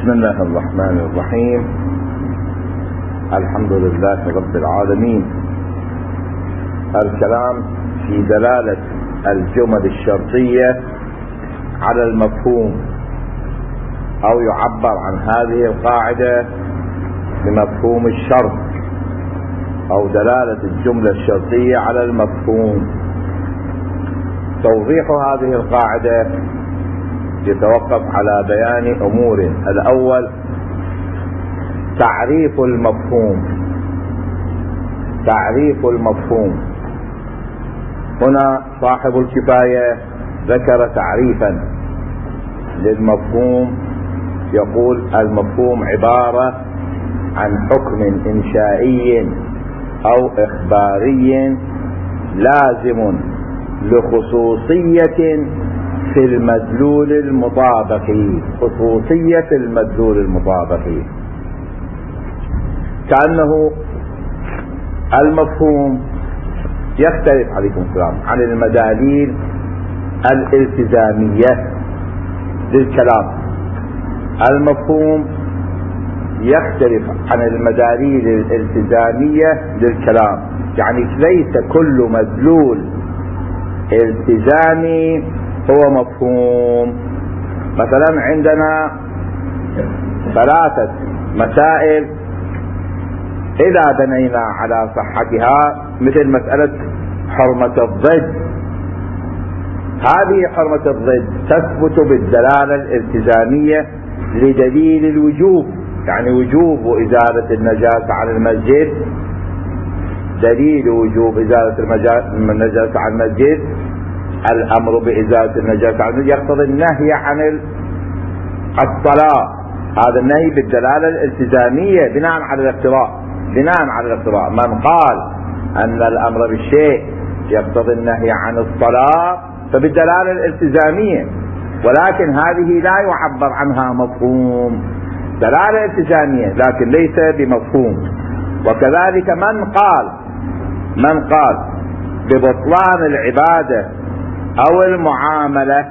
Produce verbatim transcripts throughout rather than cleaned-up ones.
بسم الله الرحمن الرحيم. الحمد لله رب العالمين. الكلام في دلالة الجمل الشرطية على المفهوم، أو يعبر عن هذه القاعدة بمفهوم الشرط، أو دلالة الجملة الشرطية على المفهوم. توضيح هذه القاعدة يتوقف على بيان أمور. الأول تعريف المفهوم. تعريف المفهوم هنا صاحب الكفاية ذكر تعريفا للمفهوم، يقول: المفهوم عبارة عن حكم إنشائي أو إخباري لازم لخصوصية في المدلول المطابق. خصوصية المدلول المطابق، كأنه المفهوم يختلف عليكم السلام عن المداليل الالتزامية للكلام. المفهوم يختلف عن المداليل الالتزامية للكلام، يعني ليس كل مدلول التزامي هو مفهوم. مثلا عندنا ثلاثة مسائل إذا بنينا على صحتها، مثل مسألة حرمة الضد. هذه حرمة الضد تثبت بالدلالة الالتزامية لدليل الوجوب، يعني وجوب إزالة النجاسة عن المسجد. دليل وجوب إزالة النجاسة عن المسجد الأمر بإزالة النجاسة عن المسجد يقتضي النهي عن الصلاة. هذا النهي بالدلالة الالتزامية بناء على الاقتضاء. بناء على الاقتضاء من قال أن الأمر بالشيء يقتضي النهي عن الصلاة فبالدلالة الالتزامية، ولكن هذه لا يعبر عنها مفهوم. دلالة التزامية لكن ليس بمفهوم. وكذلك من قال من قال ببطلان العبادة أو المعاملة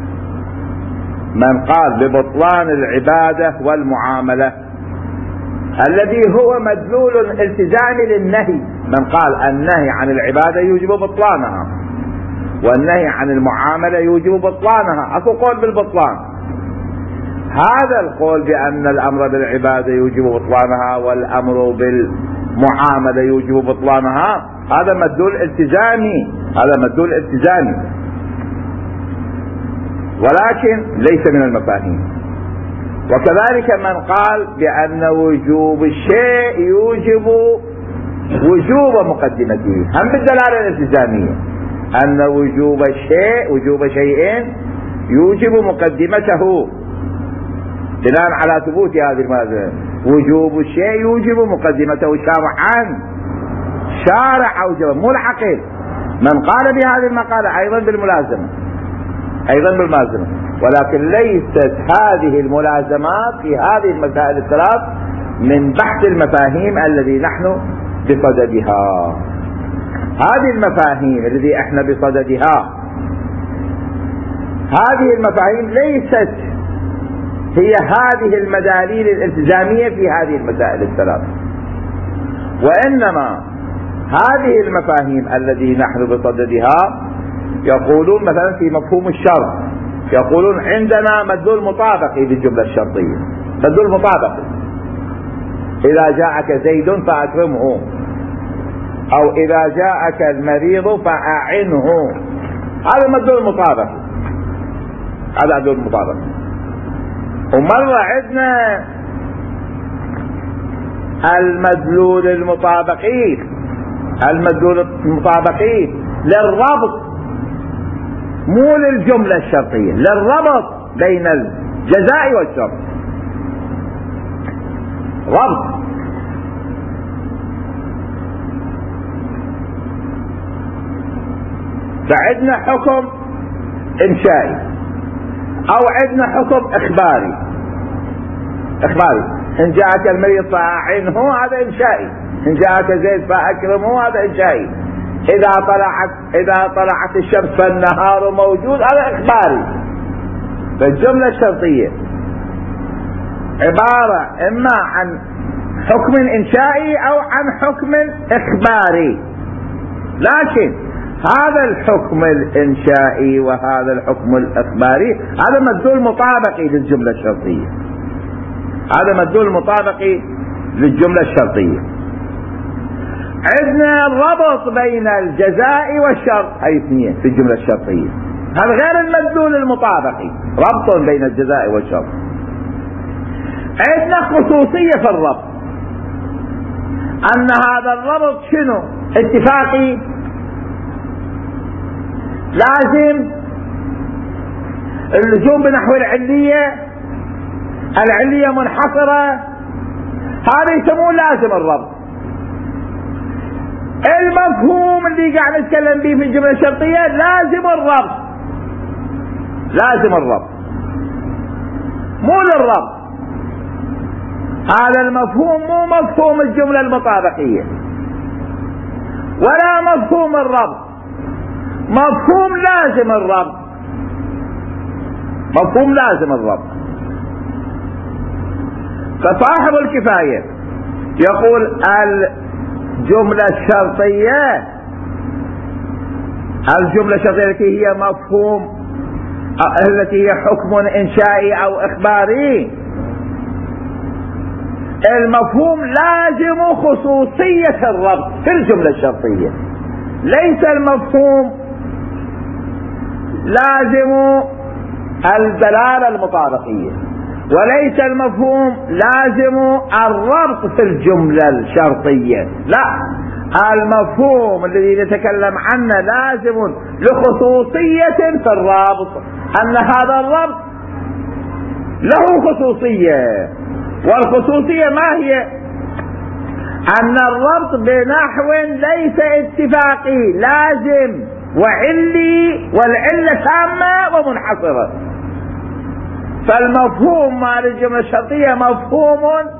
من قال ببطلان العبادة والمعاملة الذي هو مدلول التزامي للنهي. من قال النهي عن العبادة يوجب بطلانها، والنهي عن المعاملة يوجب بطلانها. اكو قول بالبطلان. هذا القول بأن الأمر بالعبادة يوجب بطلانها والأمر بالمعاملة يوجب بطلانها، هذا مدلول التزامي. هذا مدلول التزامي ولكن ليس من المفاهيم. وكذلك من قال بأن وجوب الشيء يوجب وجوب مقدمته، هم بالدلالة الالتزامية، أن وجوب الشيء وجوب شيء يوجب مقدمته بناء على ثبوت هذه المادة. وجوب الشيء يوجب مقدمته شرعا. شارع أوجب، مو العقل. من قال بهذه المقالة أيضا بالملازمة، أيضا بالملازمة، ولكن ليست هذه الملازمات في هذه المسائل الثلاث من بحث المفاهيم الذي نحن بصددها. هذه المفاهيم الذي احنا بصددها، هذه المفاهيم ليست هي هذه المداليل الالتزامية في هذه المسائل الثلاث، وإنما هذه المفاهيم التي نحن بصددها يقولون مثلا في مفهوم الشرط، يقولون عندنا مدلول مطابقي للجملة الشرطية. مدلول مطابقي: إذا جاءك زيد فأكرمه، أو إذا جاءك المريض فأعنه. هذا مدلول مطابقي. هذا مدلول مطابقي. ومرة عندنا المدلول المطابقي المدلول المطابقي للربط، مو للجملة الشرطية، للربط بين الجزاء والشرط. ربط. فعندنا حكم إنشائي أو عندنا حكم إخباري. إخباري: إن جاءك المريض فأعنه، هذا إنشائي. إن جاءك زيد فأكرمه، هذا إنشائي. إذا طلعت إذا طلعت الشمس فالنهار موجود، هذا إخباري. فالجملة الشرطية عبارة إما عن حكم إنشائي أو عن حكم إخباري، لكن هذا الحكم الإنشائي وهذا الحكم الإخباري هذا مدلول مطابقي للجملة الشرطية، هذا مدلول مطابقي للجملة الشرطية. عندنا الربط بين الجزاء والشرط، هاي اثنين في الجملة الشرطية، هذا غير المدلول المطابقي، ربط بين الجزاء والشرط. عندنا خصوصية في الربط، أن هذا الربط شنو؟ اتفاقي، لازم اللزوم بنحو العلية، العلية منحصرة، هذا يسموه لازم الربط. المفهوم اللي قاعد نتكلم به في الجملة الشرطية لازم الربط، لازم الربط مو للربط. هذا المفهوم مو مفهوم الجملة المطابقية ولا مفهوم الربط، مفهوم لازم الربط، مفهوم لازم الربط. فصاحب الكفاية يقول الجملة الشرطية، الجملة الشرطية التي هي مفهوم، التي هي حكم إنشائي أو إخباري، المفهوم لازم خصوصية الربط في الجملة الشرطية، ليس المفهوم لازم الدلالة المطابقية، وليس المفهوم لازم الربط في الجملة الشرطية، لا، المفهوم الذي نتكلم عنه لازم لخصوصية في الربط، أن هذا الربط له خصوصية، والخصوصية ما هي؟ أن الربط بنحو ليس اتفاقي، لازم وعلي، والعلة تامة ومنحصرة. فالمفهوم مال الجملة الشرطية مفهوم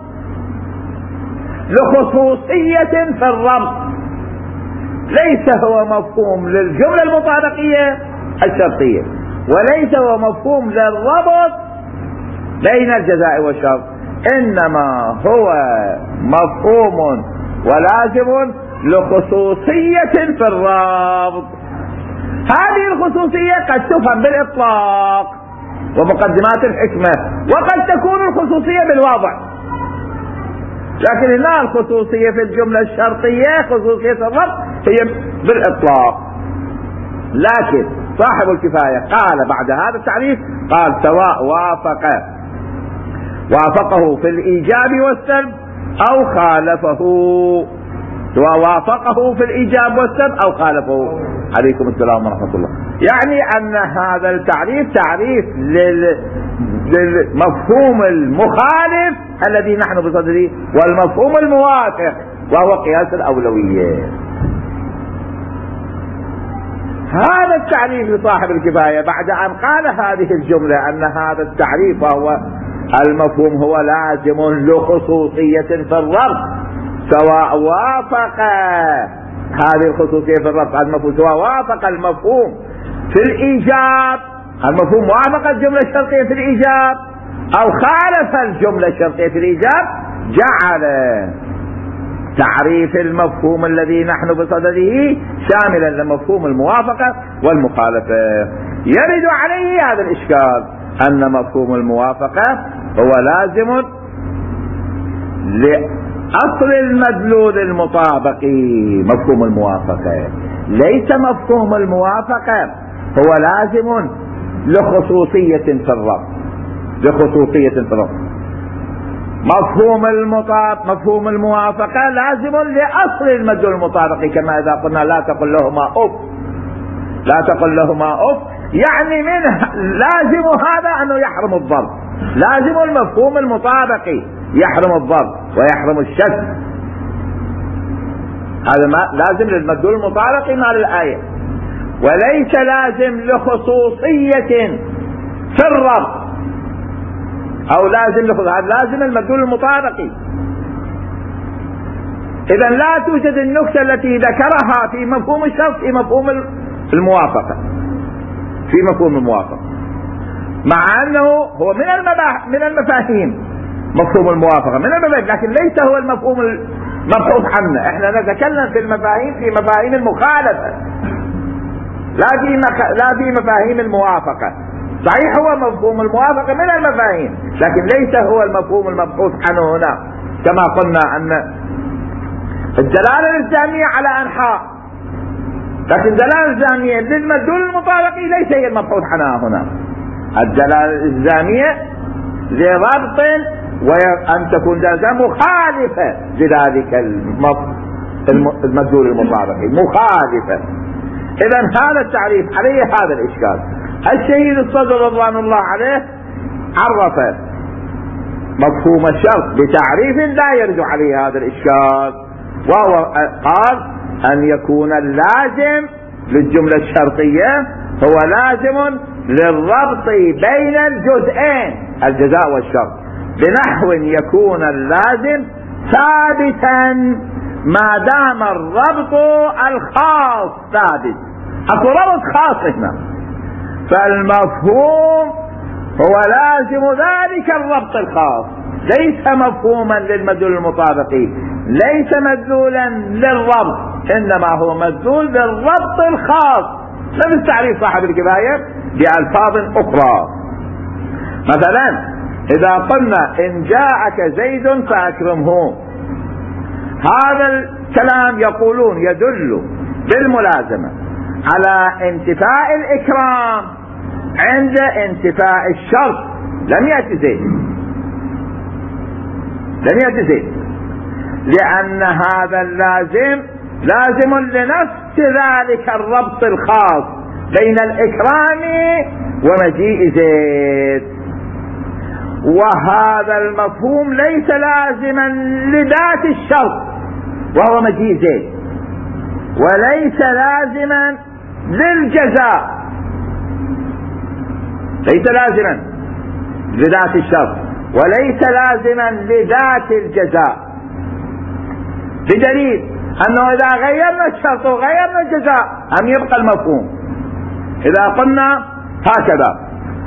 لخصوصية في الربط، ليس هو مفهوم للجملة المطابقية الشرطية، وليس هو مفهوم للربط بين الجزاء والشرط، إنما هو مفهوم ولازم لخصوصية في الربط. هذه الخصوصية قد تفهم بالإطلاق ومقدمات الحكمة، وقد تكون الخصوصية بالوضع، لكن هنا الخصوصية في الجملة الشرطية خصوصية الربط هي بالإطلاق. لكن صاحب الكفاية قال بعد هذا التعريف، قال سواء وافق وافقه في الإيجاب والسلب أو خالفه، سواء وافقه في الإيجاب والسلب أو خالفه. عليكم السلام ورحمة الله. يعني أن هذا التعريف تعريف لل... للمفهوم المخالف الذي نحن بصدده، والمفهوم الموافق وهو قياس الأولوية. هذا التعريف لصاحب الكفاية بعد أن قال هذه الجملة أن هذا التعريف وهو المفهوم هو لازم لخصوصية في الربط، سواء وافق هذه الخصوصية في الربط المفهوم، سواء وافق المفهوم في الإيجاب، المفهوم وافق الجملة الشرطية في الإيجاب أو خالف الجملة الشرطية في الإيجاب، جعل تعريف المفهوم الذي نحن بصدده شاملا لمفهوم الموافقة والمخالفة. يرد عليه هذا الإشكال أن مفهوم الموافقة هو لازم لأصل المدلول المطابقي، مفهوم الموافقة، ليس مفهوم الموافقة هو لازم لخصوصية في الربط، لخصوصية في الربط. مفهوم المطابق مفهوم الموافقة لازم لأصل المدلول المطابقي، كما إذا قلنا لا تقل لهما أف، لا تقل لهما أف، يعني منه لازم هذا أنه يحرم الضرب، لازم المفهوم المطابقي يحرم الضرب ويحرم الشد، هذا ما لازم للمدلول المطابقي مع الآية، وليس لازم لخصوصية في الربط، أو لازم لخصوصية، لازم المدلول المطابقي. إذا لا توجد النكتة التي ذكرها في مفهوم الشرط في مفهوم الموافقة، في مفهوم الموافقة، مع أنه هو من من المفاهيم مفهوم الموافقة من المفاهيم، لكن ليس هو المفهوم المبحوث عنه. احنا نتكلم في المفاهيم في مفاهيم المخالفة، لا في مخ... لا في مفاهيم الموافقة. صحيح هو مفهوم الموافقة من المفاهيم، لكن ليس هو المفهوم المبحوث عنه هنا. كما قلنا أن الدلالة الإلزامية على أنحاء، لكن الدلالة الإلزامية للمدلول المطابقي ليس هي المبحوث عنها هنا. الدلالة الإلزامية لربط وأن تكون دلالة مخالفة لذلك المدلول المطابقي، مخالفة. إذا هذا التعريف عليه هذا الإشكال. الشهيد الصدر رضوان الله عليه عرف مفهوم الشرط بتعريف لا يرجع عليه هذا الإشكال، وهو قال أن يكون اللازم للجملة الشرطية هو لازم للربط بين الجزئين الجزاء والشرط، بنحو يكون اللازم ثابتا ما دام الربط الخاص ثابت. اكو ربط خاص هنا، فالمفهوم هو لازم ذلك الربط الخاص، ليس مفهوما للمدلول المطابقي، ليس مدلولا للربط، انما هو مدلول للربط الخاص. نفس تعريف صاحب الكفاية بألفاظ اخرى. مثلا اذا قلنا ان جاءك زيد فاكرمه، هذا الكلام يقولون يدل بالملازمة على انتفاء الإكرام عند انتفاء الشرط. لم يأتي زيد، لم يأتي زيد، لأن هذا اللازم لازم لنفس ذلك الربط الخاص بين الإكرام ومجيء زيد. وهذا المفهوم ليس لازما لذات الشرط وهو مجيء زيد، وليس لازما للجزاء، ليس لازما لذات الشرط وليس لازما لذات الجزاء، بدليل انه اذا غيرنا الشرط وغيرنا الجزاء هم يبقى المفهوم. اذا قلنا هكذا: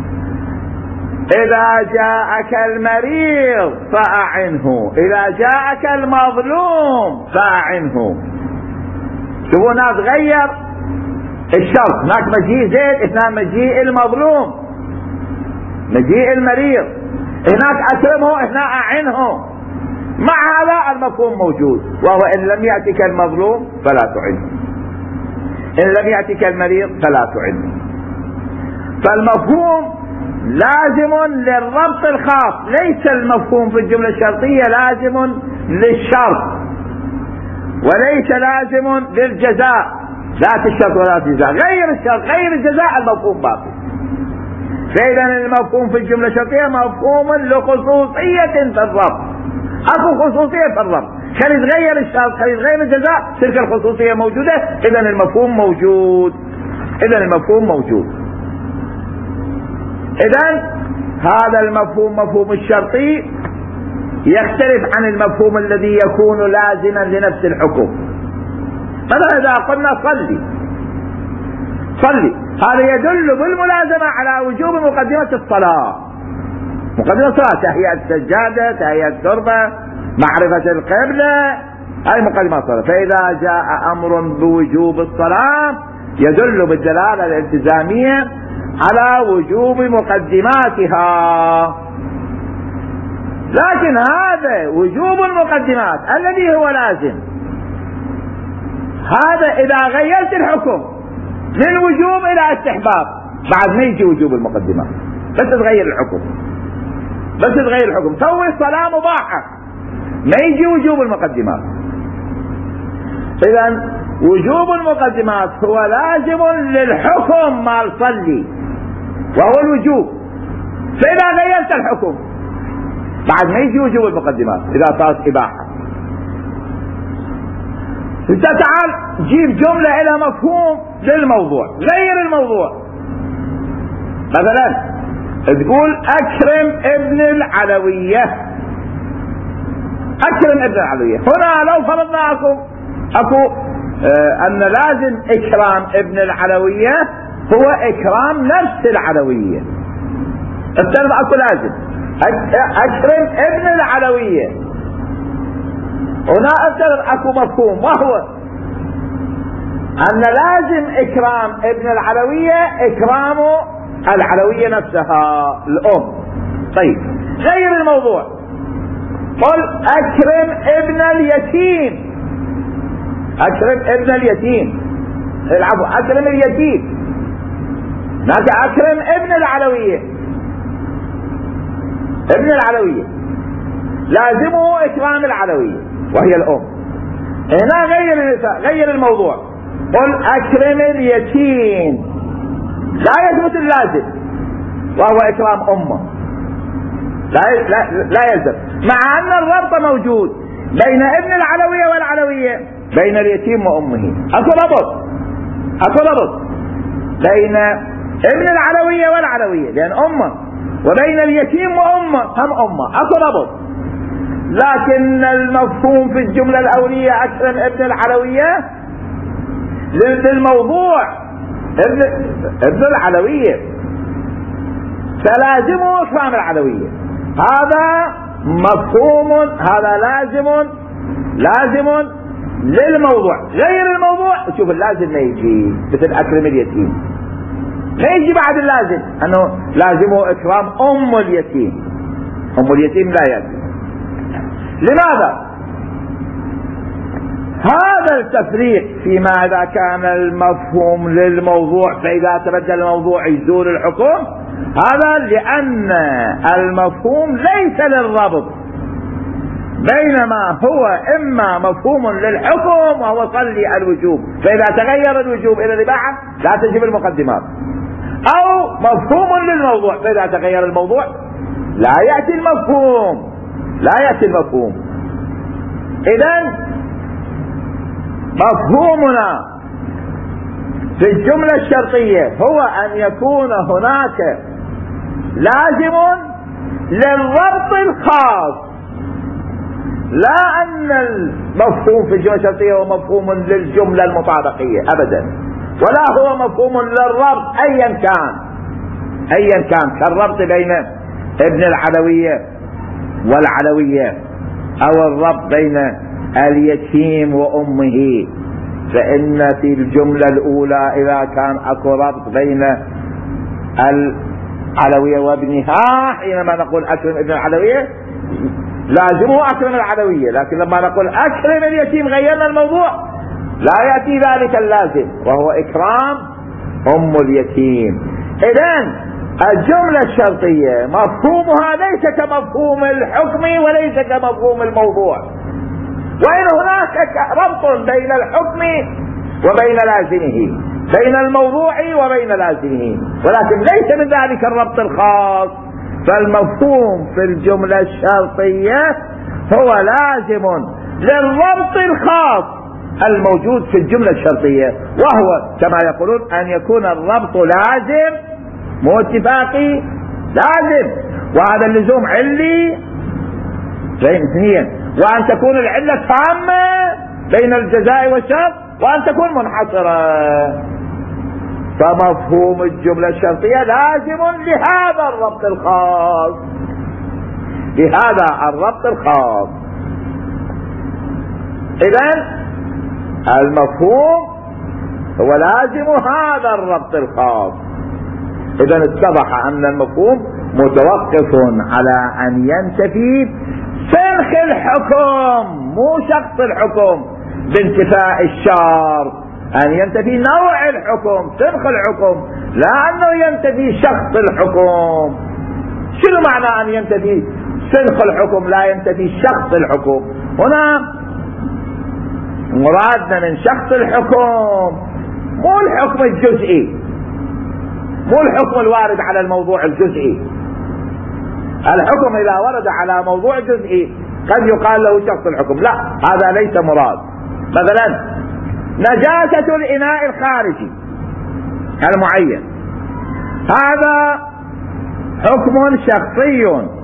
إذا جاءك المريض فأعنه، إذا جاءك المظلوم فأعنه. شوفوا هناك غير الشرط، هناك مجيء زيد، هناك مجيء المظلوم، مجيء المريض، هناك أكرمه، هناك أعنه. مع هذا المفهوم موجود، وهو إن لم يأتك المظلوم فلا تعنه، إن لم يأتك المريض فلا تعنه. فالمفهوم لازم للربط الخاص، ليس المفهوم في الجملة الشرطية لازم للشرط، وليس لازم للجزاء، ذات الشرط ولا الجزاء. غير الشرط غير الجزاء المفهوم باقي. فإذا المفهوم في الجملة الشرطية مفهوم لخصوصية في الربط، اكو خصوصية في الربط، خلي يتغير الشرط خلي يتغير الجزاء تلك الخصوصية موجودة، إذا المفهوم موجود، إذا المفهوم موجود. إذن هذا المفهوم مفهوم الشرطي يختلف عن المفهوم الذي يكون لازما لنفس الحكم. مثلا إذا قلنا صلي صلي، هذا يدل بالملازمة على وجوب مقدمة الصلاة، مقدمة الصلاة، تهيئة السجادة، تهيئة التربة، معرفة القبلة، هذه مقدمة الصلاة. فإذا جاء أمر بوجوب الصلاة يدل بالدلالة الالتزامية على وجوب مقدماتها. لكن هذا وجوب المقدمات الذي هو لازم، هذا إذا غيرت الحكم من وجوب إلى استحباب بعد ما يجي وجوب المقدمات، بس تغير الحكم، بس تغير الحكم، سوي الصلاة مباحة ما يجي وجوب المقدمات. إذن وجوب المقدمات هو لازم للحكم ما صلي وهو الوجوب. فإذا غيرت الحكم بعد ما يجي وجوب المقدمات إذا صارت إباحة، انت تعال جيب جملة إلى مفهوم للموضوع، غير الموضوع. مثلا تقول أكرم ابن العلوية، أكرم ابن العلوية، هنا لو فرضنا أكو أكو آه أن لازم إكرام ابن العلوية هو إكرام نفس العلوية، التربع أكو لازم، أكرم ابن العلوية. هنا أفترض أكو مفهوم، وهو أن لازم إكرام ابن العلوية إكرام العلوية نفسها الأم. طيب غير الموضوع، قل أكرم ابن اليتيم، أكرم ابن اليتيم، العفو أكرم اليتيم، هناك أكرم ابن العلوية، ابن العلوية لازمه إكرام العلوية وهي الأم. هنا غير غير الموضوع، قل أكرم اليتيم، لا يثبت اللازم وهو إكرام أمه، لا لا لا يلزم، مع أن الربط موجود بين ابن العلوية والعلوية، بين اليتيم وأمه. أكو ربط، أكو ربط بين ابن العلوية والعلوية لأن أمه، وبين اليتيم وأمه هم أمه، أكو ربط. لكن المفهوم في الجملة الأولية أكرم ابن العلوية للموضوع ابن ابن العلوية، فلازمه إكرام العلوية. هذا مفهوم، هذا لازم لازم للموضوع. غير الموضوع شوف اللازم ما يجي، مثل أكرم اليتيم ما يجي بعد اللازم، أنه لازمه إكرام أم اليتيم، أم اليتيم لا يجي. لماذا؟ هذا التفريق فيما إذا كان المفهوم للموضوع فإذا تبدل الموضوع يزول الحكم، هذا لأن المفهوم ليس للربط، بينما هو إما مفهوم للحكم وهو صلي الوجوب، فإذا تغير الوجوب إلى الإباحة لا تجب المقدمات، أو مفهوم للموضوع فإذا تغير الموضوع لا يأتي المفهوم، لا يأتي المفهوم. إذن مفهومنا في الجملة الشرطية هو أن يكون هناك لازم للربط الخاص، لا أن المفهوم في الجملة الشرطية هو مفهوم للجملة المطابقية أبدا، ولا هو مفهوم للربط أيا كان، أيا كان كالربط بين ابن العلوية والعلوية، أو الربط بين اليتيم وأمه. فإن في الجملة الأولى إذا كان أكو ربط بين العلوية وابنها، حينما نقول أكرم ابن العلوية لازمه أكرم العلوية، لكن لما نقول أكرم اليتيم غيرنا الموضوع، لا يأتي ذلك اللازم وهو إكرام أم اليتيم. إذن الجملة الشرطية مفهومها ليس كمفهوم الحكم وليس كمفهوم الموضوع، وإن هناك ربط بين الحكم وبين لازمه، بين الموضوع وبين لازمه، ولكن ليس من ذلك الربط الخاص. فالمفهوم في الجملة الشرطية هو لازم للربط الخاص الموجود في الجملة الشرطية، وهو كما يقولون أن يكون الربط لازم مو اتفاقي، لازم، وهذا اللزوم علي بين اثنين، وأن تكون العلة تامة بين الجزاء والشرط، وأن تكون منحصرة. فمفهوم الجملة الشرطية لازم لهذا الربط الخاص، لهذا الربط الخاص. إذن المفهوم هو لازم هذا الربط الخاص. إذن اتضح أن المفهوم متوقف على أن ينتفي سنخ الحكم مو شخص الحكم بانتفاء الشرط، أن ينتفي نوع الحكم سنخ الحكم، لا أنه ينتفي شخص الحكم. شنو معنى أن ينتفي سنخ الحكم لا ينتفي شخص الحكم؟ هنا مرادنا من شخص الحكم مو الحكم الجزئي، مو الحكم الوارد على الموضوع الجزئي. الحكم إذا ورد على موضوع جزئي قد يقال له شخص الحكم، لا، هذا ليس مراد. مثلا نجاسة الإناء الخارجي المعين، هذا حكم شخصي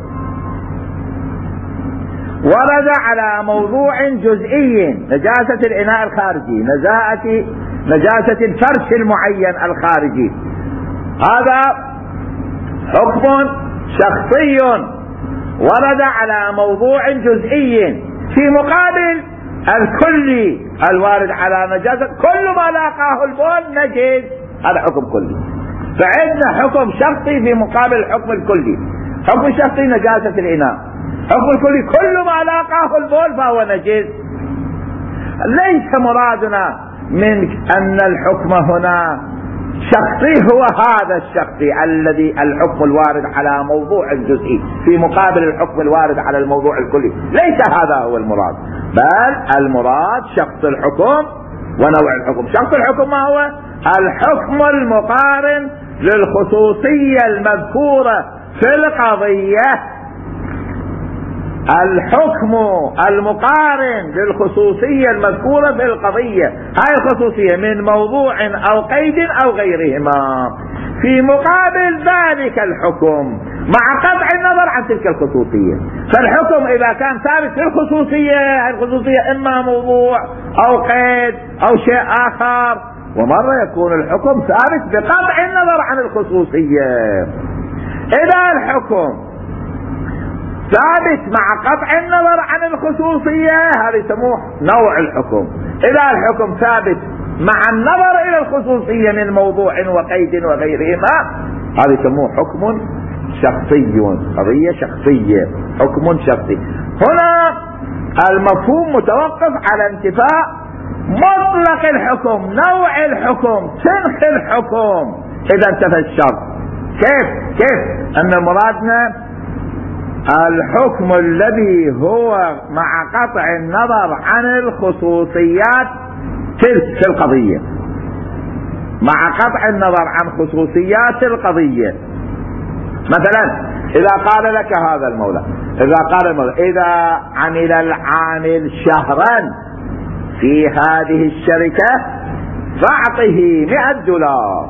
ورد على موضوع جزئي، نجاسة الإناء الخارجي، نجاسة نجاسة الفرش المعين الخارجي، هذا حكم شخصي ورد على موضوع جزئي في مقابل الكلي الوارد على نجاسة، كل ما لاقاه البول نجس، هذا حكم كلي. فعندنا حكم شخصي في مقابل الحكم الكلي. حكم الشخصي نجاسة الإناء، حكم الكلي كل ما لاقاه البول فهو نجس. ليس مرادنا من أن الحكم هنا شخصي هو هذا الشخصي الذي الحكم الوارد على موضوع جزئي في مقابل الحكم الوارد على الموضوع الكلي، ليس هذا هو المراد، بل المراد شخص الحكم ونوع الحكم. شخص الحكم ما هو؟ الحكم المقارن للخصوصية المذكورة في القضية، الحكم المقارن للخصوصية المذكورة في القضية، هاي الخصوصية من موضوع أو قيد أو غيرهما، في مقابل ذلك الحكم مع قطع النظر عن تلك الخصوصية. فالحكم إذا كان ثابت في الخصوصية، الخصوصية إما موضوع أو قيد أو شيء آخر، ومرة يكون الحكم ثابت بقطع النظر عن الخصوصية. إذا الحكم ثابت مع قطع النظر عن الخصوصية هذا يسموه نوع الحكم. إذا الحكم ثابت مع النظر إلى الخصوصية من موضوع وقيد وغيرهما هذا يسموه حكم شخصي، قضية شخصية، حكم شخصي. هنا المفهوم متوقف على انتفاء مطلق الحكم، نوع الحكم، سنخ الحكم إذا انتفى الشرط. كيف؟ كيف؟ أن مرادنا الحكم الذي هو مع قطع النظر عن الخصوصيات في القضية، مع قطع النظر عن خصوصيات القضية. مثلا إذا قال لك هذا المولى، إذا قال المولى إذا عمل العامل شهرا في هذه الشركة فأعطه مئة دولار،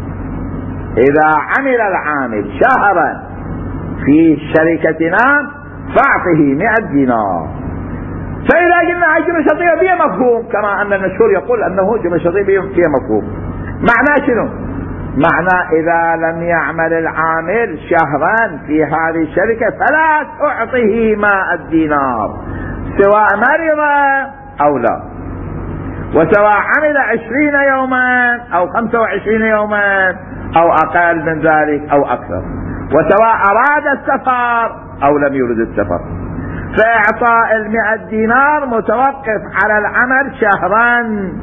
إذا عمل العامل شهرا في شركتنا فأعطه مئة دينار. فإذا قلنا جملة شرطية بها مفهوم، كما أن المشهور يقول أنه جملة شرطية بها مفهوم. معناه شنو؟ معناه إذا لم يعمل العامل شهرا في هذه الشركة فلا تعطه ماء الدينار سواء مرض أو لا، وسواء عمل عشرين يوما أو خمسة وعشرين يوما أو أقل من ذلك أو أكثر، وسواء أراد السفر أو لم يرد السفر. فإعطاء المئة دينار متوقف على العمل شهرا،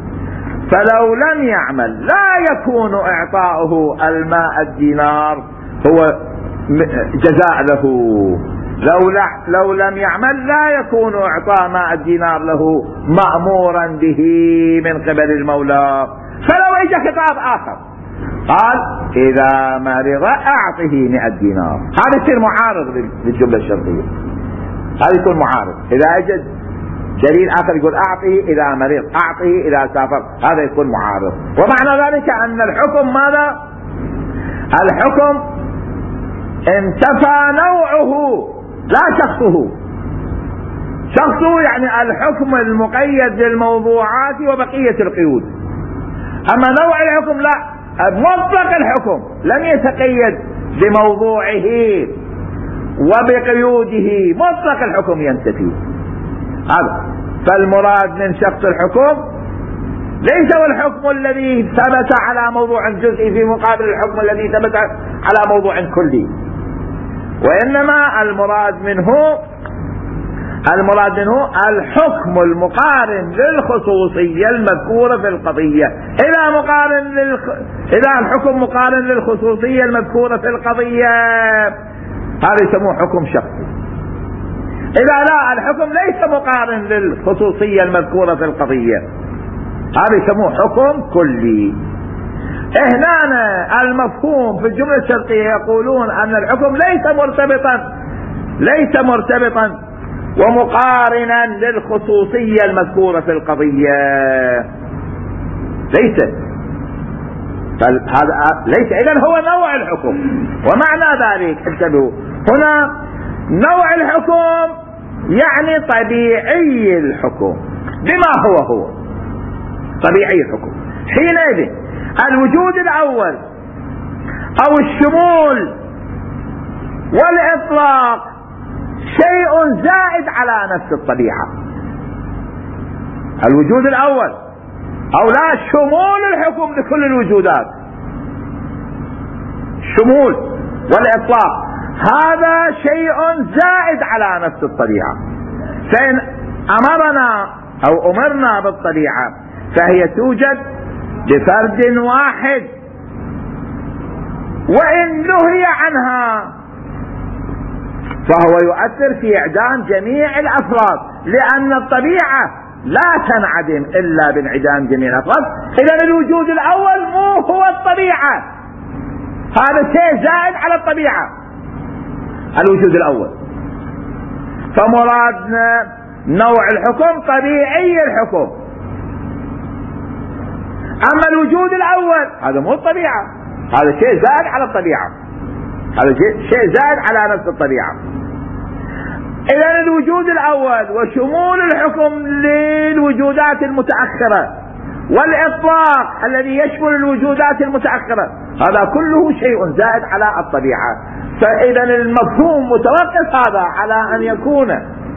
فلو لم يعمل لا يكون إعطاؤه الماء الدينار هو جزاء له، لو, لو لم يعمل لا يكون إعطاء ماء الدينار له مأمورا به من قبل المولى. فلو اجى خطاب آخر قال إذا مرض أعطه مئة دينار، هذا يصير معارض للجملة الشرطية، هذا يكون معارض. إذا أجد دليل آخر يقول أعطه إذا مرض، أعطه إذا سافر، هذا يكون معارض. ومعنى ذلك أن الحكم ماذا؟ الحكم انتفى نوعه لا شخصه. شخصه يعني الحكم المقيد للموضوعات وبقية القيود، أما نوع الحكم لا، مطلق الحكم لم يتقيد بموضوعه وبقيوده، مطلق الحكم ينتفي. هذا فالمراد من شخص الحكم ليس هو الحكم الذي ثبت على موضوع جزئي في مقابل الحكم الذي ثبت على موضوع كلي، وإنما المراد منه المراد منه الحكم المقارن للخصوصية المذكورة في القضية. إذا مقارن للخ... إذا الحكم مقارن للخصوصية المذكورة في القضية هذا يسموه حكم شخصي. إذا لا الحكم ليس مقارن للخصوصية المذكورة في القضية هذا يسموه حكم كلي. هنا المفهوم في الجملة الشرطية يقولون أن الحكم ليس مرتبطا ليس مرتبطا ومقارنا للخصوصية المذكورة في القضية، ليس هذا ليس إذن هو نوع الحكم. ومعنى ذلك انتبهوا هنا نوع الحكم يعني طبيعي الحكم بما هو هو طبيعي الحكم. حينئذ الوجود الأول أو الشمول والإطلاق شيء زائد على نفس الطبيعة. الوجود الأول أو لا شمول الحكم لكل الوجودات، شمول والإطلاق، هذا شيء زائد على نفس الطبيعة. فإن أمرنا أو أمرنا بالطبيعة فهي توجد بفرد واحد، وإن نهي عنها فهو يؤثر في إعدام جميع الأفراد، لأن الطبيعة لا تنعدم إلا بانعدام جميع الأفراد. إذن الوجود الأول مو هو الطبيعة، هذا شيء زائد على الطبيعة، الوجود الأول. فمرادنا نوع الحكم طبيعي الحكم. أما الوجود الأول هذا مو الطبيعة، هذا شيء زائد على الطبيعة، هذا شيء زائد على نفس الطبيعة. إذن الوجود الأول وشمول الحكم للوجودات المتأخرة والإطلاق الذي يشمل الوجودات المتأخرة، هذا كله شيء زائد على الطبيعة. فإذا المفهوم متوقف هذا على أن يكون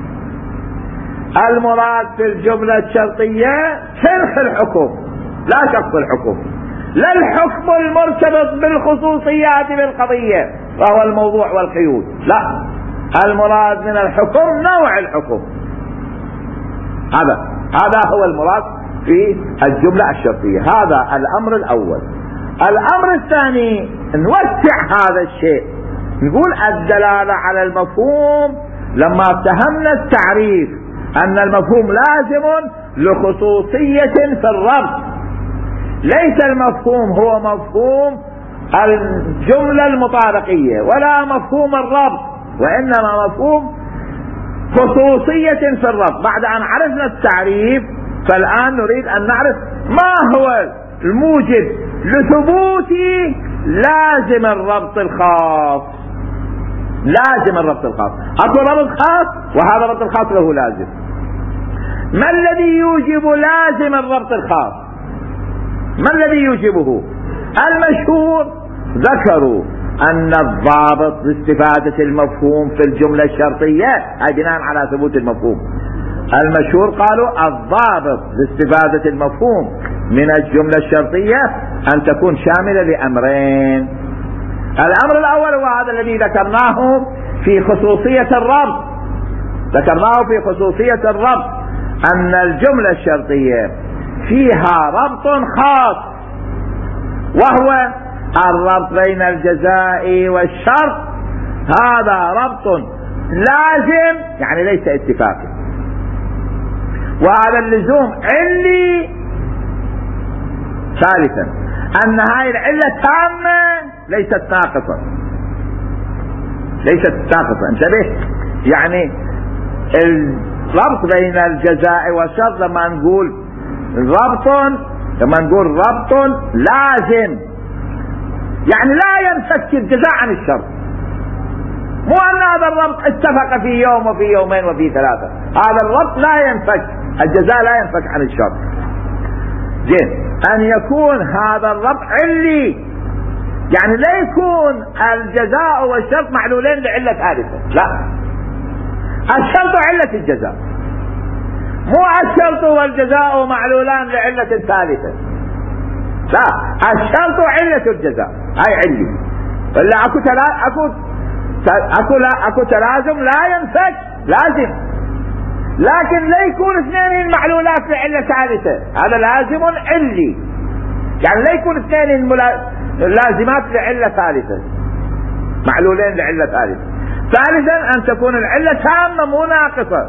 المراد في الجملة الشرطية شرح الحكم لا شخص الحكم، لا الحكم المرتبط بالخصوصيات بالقضية وهو الموضوع والقيود، لا، المراد من الحكم نوع الحكم. هذا هذا هو المراد في الجملة الشرطية. هذا الأمر الأول. الأمر الثاني نوسع هذا الشيء، نقول الدلالة على المفهوم. لما اتهمنا التعريف أن المفهوم لازم لخصوصية في الربط، ليس المفهوم هو مفهوم الجملة المطابقية ولا مفهوم الربط، وإنما مفهوم خصوصية في الربط. بعد أن عرفنا التعريف فالآن نريد أن نعرف ما هو الموجب لثبوت لازم الربط الخاص. لازم الربط الخاص، أكو ربط خاص وهذا الربط الخاص له لازم. ما الذي يوجب لازم الربط الخاص؟ ما الذي يوجبه؟ المشهور ذكروا أن الضابط لاستفادة المفهوم في الجملة الشرطية، أي بناء على ثبوت المفهوم، المشهور قالوا الضابط لاستفادة المفهوم من الجملة الشرطية أن تكون شاملة لأمرين. الأمر الأول هو هذا الذي ذكرناه في خصوصية الربط، ذكرناه في خصوصية الربط أن الجملة الشرطية فيها ربط خاص، وهو الربط بين الجزاء والشرط. هذا ربط لازم يعني ليس اتفاقي، وهذا اللزوم علي. ثالثا أن هذه العلة تامة ليست ناقصة، ليست ناقصة، انتبه. يعني الربط بين الجزاء والشرط لما نقول ربط، لما نقول ربط لازم يعني لا ينفك الجزاء عن الشرط، مو أن هذا الربط اتفق في يوم وفي يومين وفي ثلاثة، هذا الربط لا ينفك، الجزاء لا ينفك عن الشرط. زين، أن يكون هذا الربط علي، يعني لا يكون الجزاء والشرط معلولين لعلة ثالثة، لا، الشرط علة الجزاء، مو الشرط والجزاء معلولان لعلة ثالثة، لا، الشرط علة الجزاء، هاي علي. ولا اكو تلا اكو اكو لا اكو تلازم لا ينفك، لازم، لكن لا يكون اثنين معلولات لعلة ثالثة، هذا لازم علي، يعني لا يكون اثنين لازمات لعلة ثالثة، معلولين لعلة ثالثة. ثالثا أن تكون العلة تامة مو ناقصة.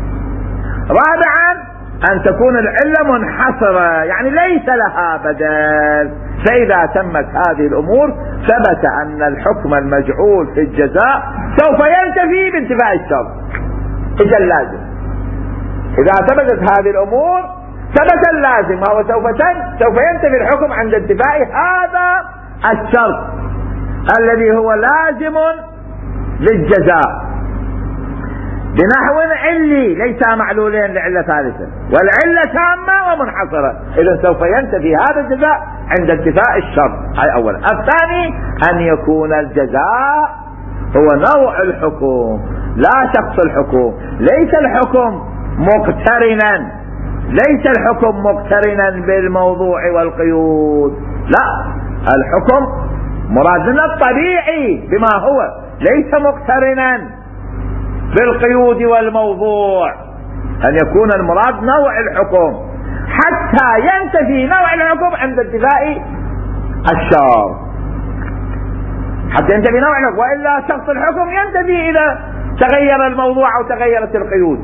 رابعا أن تكون العلة منحصرة، يعني ليس لها بدل. فإذا تمت هذه الأمور ثبت أن الحكم المجعول في الجزاء سوف ينتفي بانتفاء الشرط. إذا اللازم، إذا ثبتت هذه الأمور ثبت اللازم، وهو سوف سوف ينتفي الحكم عند انتفاء هذا الشرط الذي هو لازم للجزاء بنحو علي ليس معلولين لعلة ثالثة، والعلة تامة ومنحصرة، إذا سوف ينتفي هذا الجزاء عند انتفاء الشرط. هاي أولا. الثاني أن يكون الجزاء هو نوع الحكم لا شخص الحكم. ليس الحكم مقترنا ليس الحكم مقترنا بالموضوع والقيود، لا، الحكم مراد لنا الطبيعي بما هو، ليس مقترنا بالقيود والموضوع. أن يكون المراد نوع الحكم حتى ينتفي نوع الحكم عند انتفاء الشرط، حتى ينتفي نوع الحكم، وإلا شخص الحكم ينتفي إذا تغير الموضوع أو تغيرت القيود.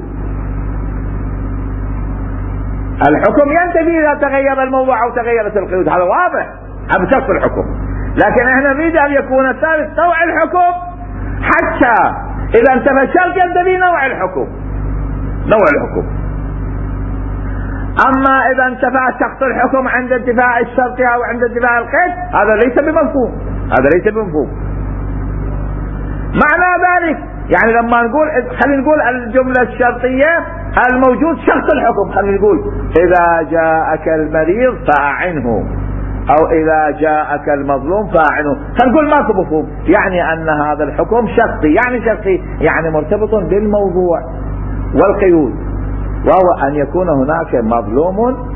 الحكم ينتفي إذا تغير الموضوع أو تغيرت القيود، هذا واضح، هذا شخص الحكم. لكن احنا نريد أن يكون ثابت نوع الحكم حتى إذا انتفى الشرط ينتفي نوع الحكم نوع الحكم. أما إذا انتفى شخص الحكم عند انتفاء الشرط أو عند انتفاء القيد، هذا ليس بمفهوم هذا ليس بمفهوم. معنى ذلك يعني لما نقول، خلينا نقول الجملة الشرطية الموجود شخص الحكم، خلينا نقول إذا جاءك المريض فأعنه، أو إذا جاءك المظلوم فأعنه، خلينا نقول ماكو مفهوم، يعني أن هذا الحكم شخصي. يعني شخصي يعني مرتبط بالموضوع والقيود، وهو أن يكون هناك مظلوم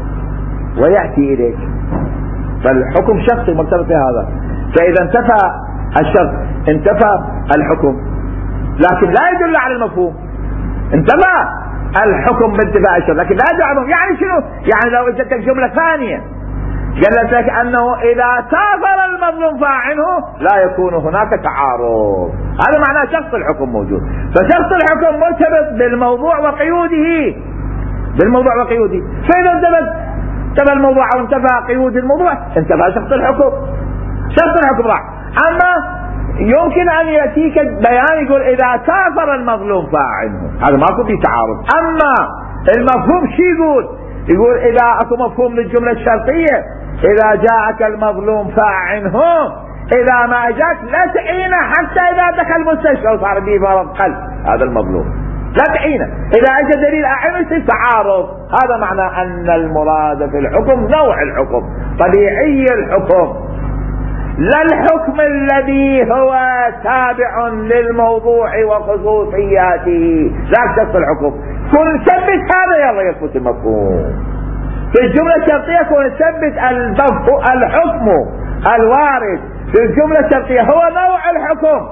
ويأتي إليك، فالحكم شخصي مرتبط بهذا. فإذا انتفى الشرط انتفى الحكم، لكن لا يدل على المفهوم. انتفى الحكم بانتفاء الشرط لكن لا يدل على المفهوم. يعني شنو؟ يعني لو اجتك جملة ثانية قالت لك أنه إذا سافر المظلوم فاعنه لا يكون هناك تعارض، هذا معناه شخص الحكم موجود. فشخص الحكم مرتبط بالموضوع وقيوده بالموضوع وقيوده فإذا انتفى انتفى الموضوع أو انتفى قيود الموضوع انتفى شخص الحكم شخص الحكم راح. أما يمكن أن يأتيك بيان يقول إذا سافر المظلوم فاعنه، هذا ماكو في تعارض. أما المفهوم شي يقول يقول إذا أكو مفهوم للجملة الشرطية إذا جاءك المظلوم فاعنه، إذا ما جاك لا تعينه حتى إذا دخل المستشفى وصار به مرض قلب هذا المظلوم، لا تعينه. إذا أجى دليل أعينه يصير تعارض. هذا معنى أن المراد في الحكم نوع الحكم، طبيعي الحكم، لا الحكم الذي هو تابع للموضوع وخصوصياته، لا شخص الحكم. كن نثبت هذا يلا يثبت المفهوم. في الجملة الشرطية كن نثبت الحكم الوارد في الجملة الشرطية هو نوع الحكم،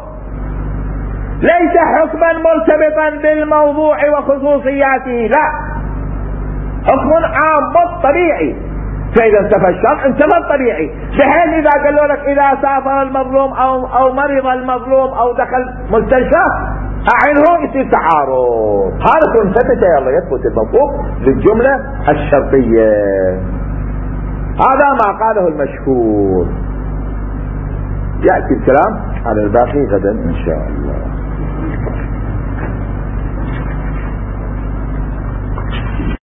ليس حكما مرتبطا بالموضوع وخصوصياته، لا، حكم عام طبيعي. فإذا انتفى الشرط انتفى الطبيعي، بحيث إذا قالوا لك إذا سافر المظلوم أو أو مرض المظلوم أو دخل مستشفى أعنه يصير تعارض. هذا كن ثبت يلا يثبت المفهوم للجملة الشرطية. هذا ما قاله المشهور. يأتي الكلام على الباقي غدا إن شاء الله.